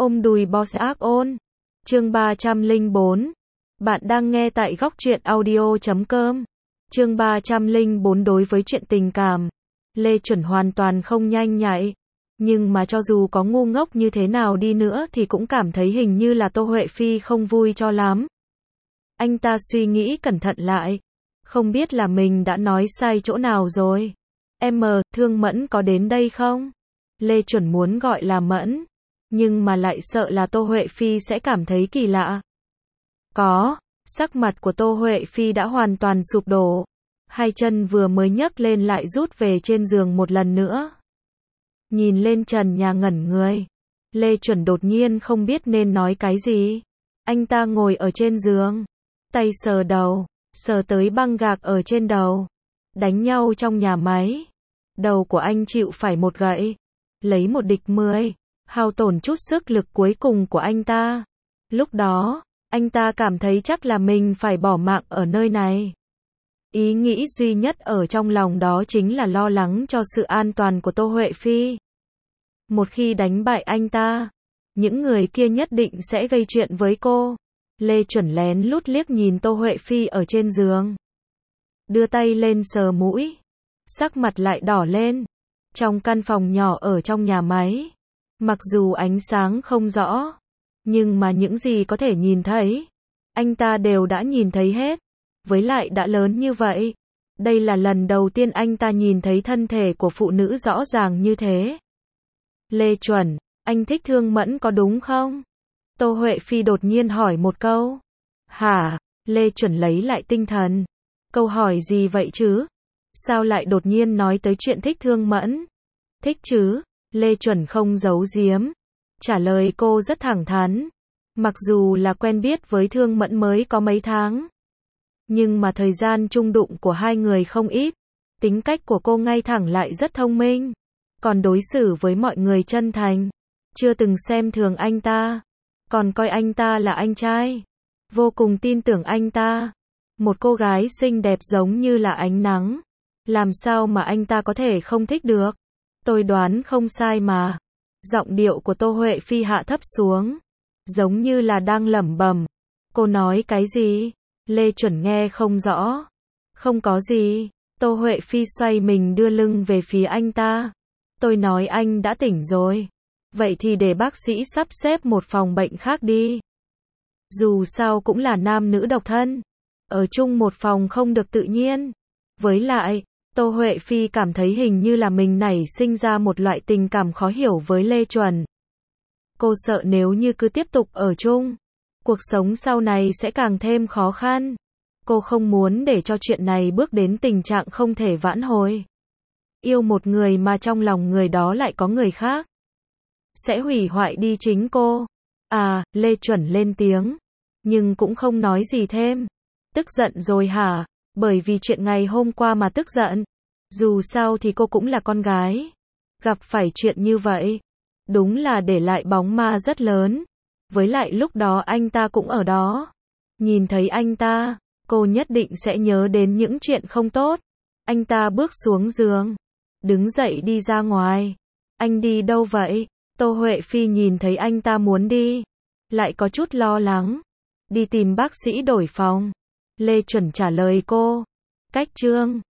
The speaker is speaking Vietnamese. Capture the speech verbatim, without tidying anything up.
Ôm đùi boss ác ôn. Chương ba trăm lẻ bốn. Bạn đang nghe tại góc truyện audio chấm com. Chương ba trăm lẻ bốn. Đối với chuyện tình cảm, Lê Chuẩn hoàn toàn không nhanh nhạy. Nhưng mà cho dù có ngu ngốc như thế nào đi nữa thì cũng cảm thấy hình như là Tô Huệ Phi không vui cho lắm. Anh ta suy nghĩ cẩn thận lại. Không biết là mình đã nói sai chỗ nào rồi. Em, Thương Mẫn có đến đây không? Lê Chuẩn muốn gọi là Mẫn, nhưng mà lại sợ là Tô Huệ Phi sẽ cảm thấy kỳ lạ. Có, sắc mặt của Tô Huệ Phi đã hoàn toàn sụp đổ. Hai chân vừa mới nhấc lên lại rút về trên giường một lần nữa. Nhìn lên trần nhà ngẩn người. Lê Chuẩn đột nhiên không biết nên nói cái gì. Anh ta ngồi ở trên giường, tay sờ đầu, sờ tới băng gạc ở trên đầu. Đánh nhau trong nhà máy. Đầu của anh chịu phải một gậy. Lấy một địch mười. Hao tổn chút sức lực cuối cùng của anh ta. Lúc đó, anh ta cảm thấy chắc là mình phải bỏ mạng ở nơi này. Ý nghĩ duy nhất ở trong lòng đó chính là lo lắng cho sự an toàn của Tô Huệ Phi. Một khi đánh bại anh ta, những người kia nhất định sẽ gây chuyện với cô. Lê Chuẩn lén lút liếc nhìn Tô Huệ Phi ở trên giường. Đưa tay lên sờ mũi. Sắc mặt lại đỏ lên. Trong căn phòng nhỏ ở trong nhà máy, mặc dù ánh sáng không rõ, nhưng mà những gì có thể nhìn thấy, anh ta đều đã nhìn thấy hết. Với lại đã lớn như vậy, đây là lần đầu tiên anh ta nhìn thấy thân thể của phụ nữ rõ ràng như thế. Lê Chuẩn, anh thích Thương Mẫn có đúng không? Tô Huệ Phi đột nhiên hỏi một câu. Hả? Lê Chuẩn lấy lại tinh thần. Câu hỏi gì vậy chứ? Sao lại đột nhiên nói tới chuyện thích Thương Mẫn? Thích chứ? Lê Chuẩn không giấu giếm. Trả lời cô rất thẳng thắn. Mặc dù là quen biết với Thương Mẫn mới có mấy tháng, nhưng mà thời gian chung đụng của hai người không ít. Tính cách của cô ngay thẳng lại rất thông minh. Còn đối xử với mọi người chân thành. Chưa từng xem thường anh ta. Còn coi anh ta là anh trai. Vô cùng tin tưởng anh ta. Một cô gái xinh đẹp giống như là ánh nắng. Làm sao mà anh ta có thể không thích được? Tôi đoán không sai mà. Giọng điệu của Tô Huệ Phi hạ thấp xuống, giống như là đang lẩm bẩm. Cô nói cái gì? Lê Chuẩn nghe không rõ. Không có gì. Tô Huệ Phi xoay mình đưa lưng về phía anh ta. Tôi nói anh đã tỉnh rồi. Vậy thì để bác sĩ sắp xếp một phòng bệnh khác đi. Dù sao cũng là nam nữ độc thân. Ở chung một phòng không được tự nhiên. Với lại, Tô Huệ Phi cảm thấy hình như là mình nảy sinh ra một loại tình cảm khó hiểu với Lê Chuẩn. Cô sợ nếu như cứ tiếp tục ở chung, cuộc sống sau này sẽ càng thêm khó khăn. Cô không muốn để cho chuyện này bước đến tình trạng không thể vãn hồi. Yêu một người mà trong lòng người đó lại có người khác, sẽ hủy hoại đi chính cô. À, Lê Chuẩn lên tiếng, nhưng cũng không nói gì thêm. Tức giận rồi hả? Bởi vì chuyện ngày hôm qua mà tức giận. Dù sao thì cô cũng là con gái. Gặp phải chuyện như vậy, đúng là để lại bóng ma rất lớn. Với lại lúc đó anh ta cũng ở đó. Nhìn thấy anh ta, cô nhất định sẽ nhớ đến những chuyện không tốt. Anh ta bước xuống giường, đứng dậy đi ra ngoài. Anh đi đâu vậy? Tô Huệ Phi nhìn thấy anh ta muốn đi, lại có chút lo lắng. Đi tìm bác sĩ đổi phòng. Lê Chuẩn trả lời cô. Cách chương